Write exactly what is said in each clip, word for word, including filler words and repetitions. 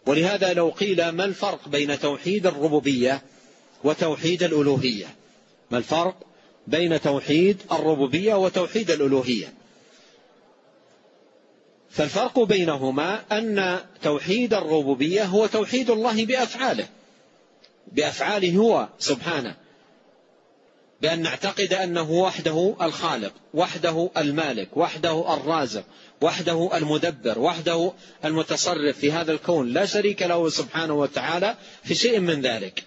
ولهذا لو قيل ما الفرق بين توحيد الربوبية وتوحيد الألوهية، ما الفرق بين توحيد الربوبية وتوحيد الألوهية؟ فالفرق بينهما أن توحيد الربوبية هو توحيد الله بأفعاله، بأفعاله هو سبحانه، بأن نعتقد أنه وحده الخالق، وحده المالك، وحده الرازق، وحده المدبر، وحده المتصرف في هذا الكون، لا شريك له سبحانه وتعالى في شيء من ذلك.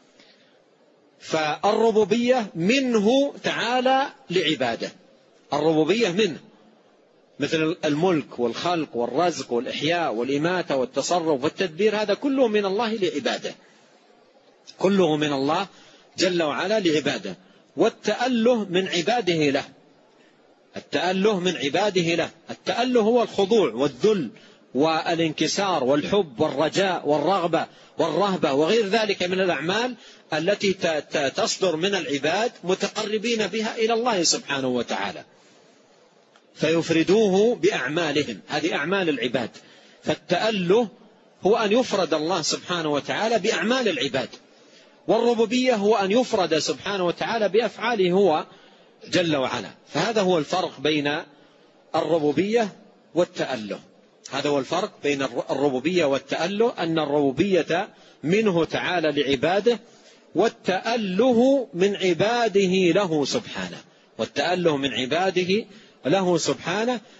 فالربوبية منه تعالى لعباده، الربوبية منه، مثل الملك والخلق والرزق والإحياء والإماتة والتصرف والتدبير، هذا كله من الله لعباده، كله من الله جل وعلا لعباده. والتأله من عباده له، التأله من عباده له، التأله هو الخضوع والذل والانكسار والحب والرجاء والرغبة والرهبة وغير ذلك من الأعمال التي تصدر من العباد متقربين بها إلى الله سبحانه وتعالى، فيفردوه بأعمالهم، هذه أعمال العباد. فالتأله هو أن يفرد الله سبحانه وتعالى بأعمال العباد، والربوبية هو أن يفرد سبحانه وتعالى بأفعاله هو جل وعلا. فهذا هو الفرق بين الربوبية والتأله، هذا هو الفرق بين الربوبية والتأله، أن الربوبية منه تعالى لعباده، والتأله من عباده له سبحانه، والتأله من عباده له سبحانه.